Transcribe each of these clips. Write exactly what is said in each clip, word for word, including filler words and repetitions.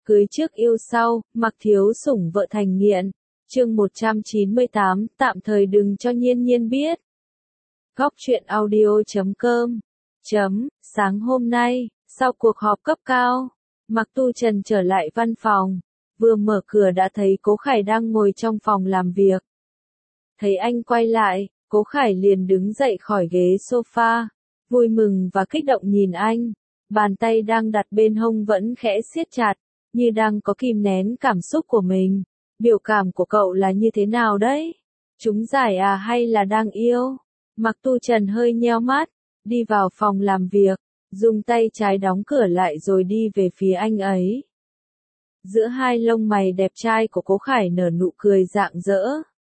Cưới trước yêu sau, mặc thiếu sủng vợ thành nghiện. Chương một trăm chín mươi tám, tạm thời đừng cho Nhiên Nhiên biết. Góc truyện audio chấm com chấm, sáng hôm nay, sau cuộc họp cấp cao, Mạc Tu Trần trở lại văn phòng, vừa mở cửa đã thấy Cố Khải đang ngồi trong phòng làm việc. Thấy anh quay lại, Cố Khải liền đứng dậy khỏi ghế sofa, vui mừng và kích động nhìn anh, bàn tay đang đặt bên hông vẫn khẽ siết chặt, như đang có kìm nén cảm xúc của mình. Biểu cảm của cậu là như thế nào đấy? Chúng giải à hay là đang yêu? Mạc Tu Trần hơi nheo mắt, đi vào phòng làm việc, dùng tay trái đóng cửa lại rồi đi về phía anh ấy. Giữa hai lông mày đẹp trai của Cố Khải nở nụ cười rạng rỡ.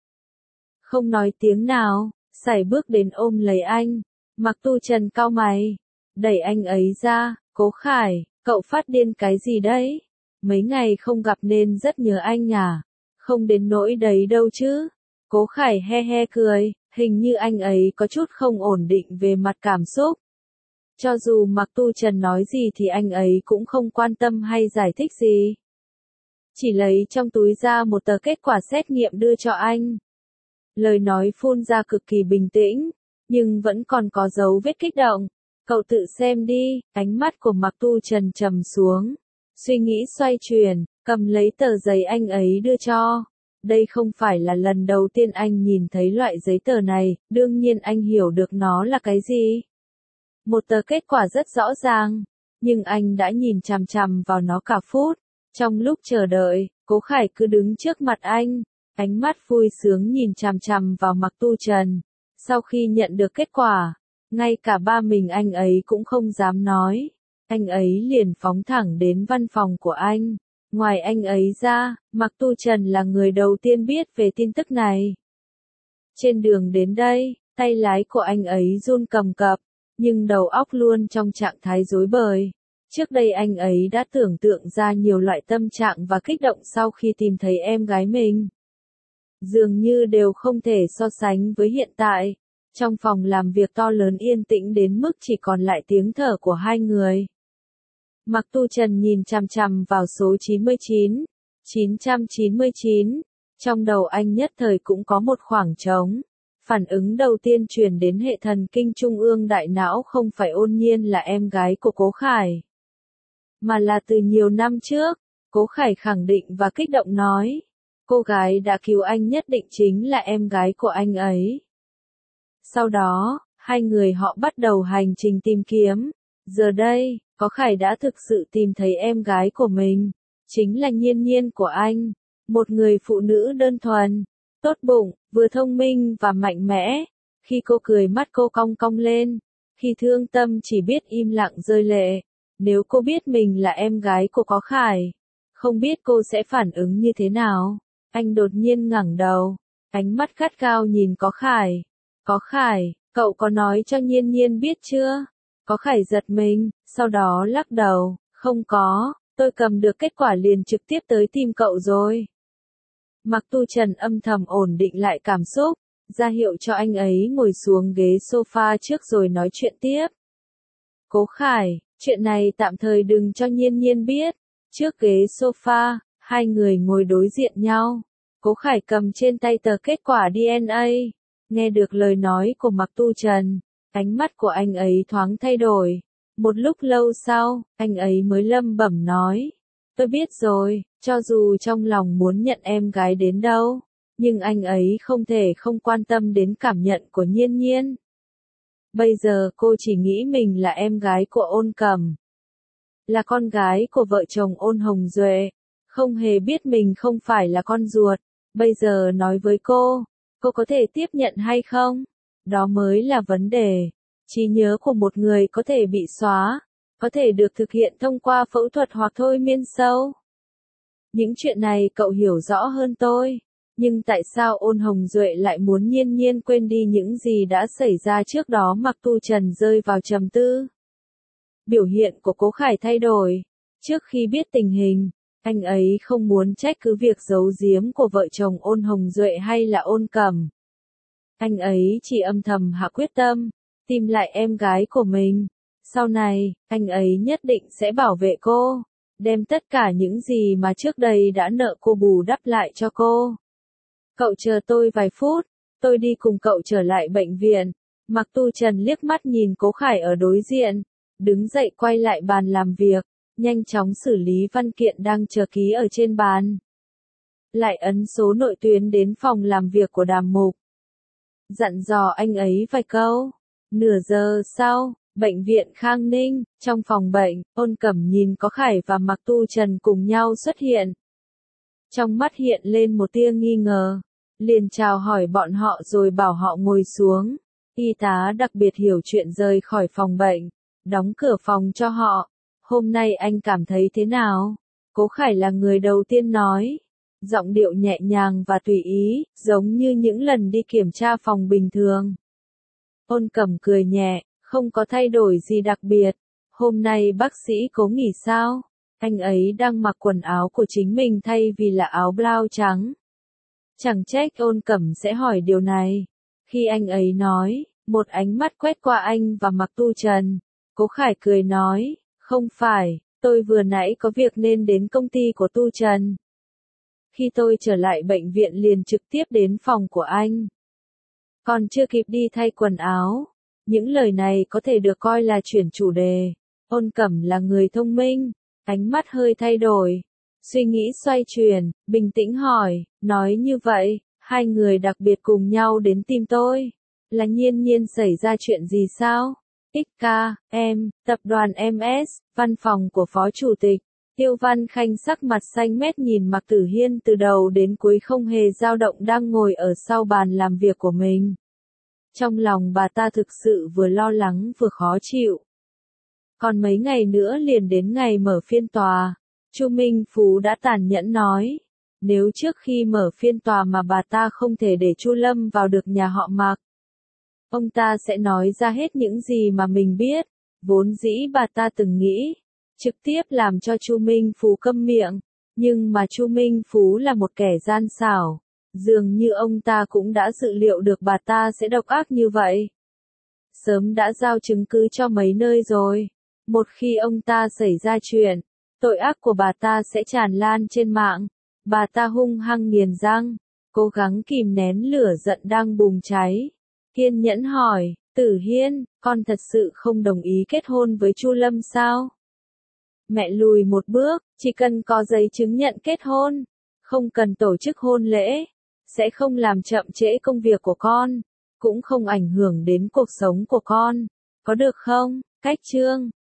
Không nói tiếng nào, sải bước đến ôm lấy anh. Mạc Tu Trần cau mày, đẩy anh ấy ra. Cố Khải, cậu phát điên cái gì đấy? Mấy ngày không gặp nên rất nhớ anh à? Không đến nỗi đấy đâu chứ. Cố Khải he he cười, hình như anh ấy có chút không ổn định về mặt cảm xúc. Cho dù Mạc Tu Trần nói gì thì anh ấy cũng không quan tâm hay giải thích gì. Chỉ lấy trong túi ra một tờ kết quả xét nghiệm đưa cho anh. Lời nói phun ra cực kỳ bình tĩnh, nhưng vẫn còn có dấu vết kích động. Cậu tự xem đi. Ánh mắt của Mạc Tu Trần trầm xuống. Suy nghĩ xoay chuyển, cầm lấy tờ giấy anh ấy đưa cho. Đây không phải là lần đầu tiên anh nhìn thấy loại giấy tờ này, đương nhiên anh hiểu được nó là cái gì. Một tờ kết quả rất rõ ràng, nhưng anh đã nhìn chằm chằm vào nó cả phút. Trong lúc chờ đợi, Cố Khải cứ đứng trước mặt anh, ánh mắt vui sướng nhìn chằm chằm vào Mạc Tu Trần. Sau khi nhận được kết quả, ngay cả ba mình anh ấy cũng không dám nói. Anh ấy liền phóng thẳng đến văn phòng của anh. Ngoài anh ấy ra, Mạc Tu Trần là người đầu tiên biết về tin tức này. Trên đường đến đây, tay lái của anh ấy run cầm cập, nhưng đầu óc luôn trong trạng thái rối bời. Trước đây anh ấy đã tưởng tượng ra nhiều loại tâm trạng và kích động sau khi tìm thấy em gái mình. Dường như đều không thể so sánh với hiện tại. Trong phòng làm việc to lớn yên tĩnh đến mức chỉ còn lại tiếng thở của hai người. Mạc Tu Trần nhìn chằm chằm vào số chín mươi chín, chín trăm chín mươi chín, trong đầu anh nhất thời cũng có một khoảng trống. Phản ứng đầu tiên truyền đến hệ thần kinh trung ương đại não không phải Ôn Nhiên là em gái của Cố Khải, mà là từ nhiều năm trước. Cố Khải khẳng định và kích động nói, cô gái đã cứu anh nhất định chính là em gái của anh ấy. Sau đó, hai người họ bắt đầu hành trình tìm kiếm. Giờ đây, Cố Khải đã thực sự tìm thấy em gái của mình, chính là Nhiên Nhiên của anh, một người phụ nữ đơn thuần, tốt bụng, vừa thông minh và mạnh mẽ. Khi cô cười mắt cô cong cong lên, khi thương tâm chỉ biết im lặng rơi lệ. Nếu cô biết mình là em gái của Cố Khải, không biết cô sẽ phản ứng như thế nào. Anh đột nhiên ngẩng đầu, ánh mắt gắt gao nhìn Cố Khải. Cố Khải, cậu có nói cho Nhiên Nhiên biết chưa? Cố Khải giật mình, sau đó lắc đầu, không có, tôi cầm được kết quả liền trực tiếp tới tìm cậu rồi. Mạc Tu Trần âm thầm ổn định lại cảm xúc, ra hiệu cho anh ấy ngồi xuống ghế sofa trước rồi nói chuyện tiếp. Cố Khải, chuyện này tạm thời đừng cho Nhiên Nhiên biết. Trước ghế sofa, hai người ngồi đối diện nhau. Cố Khải cầm trên tay tờ kết quả đê en a. Nghe được lời nói của Mạc Tu Trần, ánh mắt của anh ấy thoáng thay đổi. Một lúc lâu sau, anh ấy mới lẩm bẩm nói, tôi biết rồi, cho dù trong lòng muốn nhận em gái đến đâu, nhưng anh ấy không thể không quan tâm đến cảm nhận của Nhiên Nhiên. Bây giờ cô chỉ nghĩ mình là em gái của Ôn Cẩm, là con gái của vợ chồng Ôn Hồng Duệ, không hề biết mình không phải là con ruột. Bây giờ nói với cô, cô có thể tiếp nhận hay không? Đó mới là vấn đề. Trí nhớ của một người có thể bị xóa, có thể được thực hiện thông qua phẫu thuật hoặc thôi miên sâu. Những chuyện này cậu hiểu rõ hơn tôi. Nhưng tại sao Ôn Hồng Duệ lại muốn Nhiên Nhiên quên đi những gì đã xảy ra trước đó? Mạc Tu Trần rơi vào trầm tư. Biểu hiện của Cố Khải thay đổi. Trước khi biết tình hình, anh ấy không muốn trách cứ việc giấu giếm của vợ chồng Ôn Hồng Duệ hay là Ôn Cẩm. Anh ấy chỉ âm thầm hạ quyết tâm, tìm lại em gái của mình. Sau này, anh ấy nhất định sẽ bảo vệ cô. đem tất cả những gì mà trước đây đã nợ cô bù đắp lại cho cô. Cậu chờ tôi vài phút, tôi đi cùng cậu trở lại bệnh viện. Mạc Tu Trần liếc mắt nhìn Cố Khải ở đối diện, đứng dậy quay lại bàn làm việc, nhanh chóng xử lý văn kiện đang chờ ký ở trên bàn. Lại ấn số nội tuyến đến phòng làm việc của Đàm Mục. Dặn dò anh ấy vài câu. Nửa giờ sau, bệnh viện Khang Ninh, trong phòng bệnh, Ôn Cẩm nhìn Cố Khải và Mạc Tu Trần cùng nhau xuất hiện. Trong mắt hiện lên một tia nghi ngờ, liền chào hỏi bọn họ rồi bảo họ ngồi xuống. Y tá đặc biệt hiểu chuyện rời khỏi phòng bệnh, đóng cửa phòng cho họ. Hôm nay anh cảm thấy thế nào? Cố Khải là người đầu tiên nói. Giọng điệu nhẹ nhàng và tùy ý, giống như những lần đi kiểm tra phòng bình thường. Ôn Cẩm cười nhẹ, không có thay đổi gì đặc biệt. Hôm nay bác sĩ Cố nghỉ sao? Anh ấy đang mặc quần áo của chính mình thay vì là áo blau trắng. Chẳng trách Ôn Cẩm sẽ hỏi điều này. Khi anh ấy nói, một ánh mắt quét qua anh và Mạc Tu Trần. Cố Khải cười nói, không phải, tôi vừa nãy có việc nên đến công ty của Tu Trần. Khi tôi trở lại bệnh viện liền trực tiếp đến phòng của anh. Còn chưa kịp đi thay quần áo. Những lời này có thể được coi là chuyển chủ đề. Ôn Cẩm là người thông minh, ánh mắt hơi thay đổi. Suy nghĩ xoay chuyển, bình tĩnh hỏi, nói như vậy, hai người đặc biệt cùng nhau đến tìm tôi. Là Nhiên Nhiên xảy ra chuyện gì sao? ích ca, em, tập đoàn em ét, văn phòng của Phó Chủ tịch. Tiêu Văn Khanh sắc mặt xanh mét nhìn Mạc Tử Hiên từ đầu đến cuối không hề dao động đang ngồi ở sau bàn làm việc của mình. Trong lòng bà ta thực sự vừa lo lắng vừa khó chịu. Còn mấy ngày nữa liền đến ngày mở phiên tòa. Chu Minh Phú đã tàn nhẫn nói. Nếu trước khi mở phiên tòa mà bà ta không thể để Chu Lâm vào được nhà họ Mạc, ông ta sẽ nói ra hết những gì mà mình biết. Vốn dĩ bà ta từng nghĩ trực tiếp làm cho Chu Minh Phú câm miệng, nhưng mà Chu Minh Phú là một kẻ gian xảo, dường như ông ta cũng đã dự liệu được bà ta sẽ độc ác như vậy. Sớm đã giao chứng cứ cho mấy nơi rồi, một khi ông ta xảy ra chuyện, tội ác của bà ta sẽ tràn lan trên mạng. Bà ta hung hăng nghiền răng, cố gắng kìm nén lửa giận đang bùng cháy. Kiên nhẫn hỏi, Tử Hiên, con thật sự không đồng ý kết hôn với Chu Lâm sao? Mẹ lùi một bước, chỉ cần có giấy chứng nhận kết hôn, không cần tổ chức hôn lễ, sẽ không làm chậm trễ công việc của con, cũng không ảnh hưởng đến cuộc sống của con, có được không? Cách chương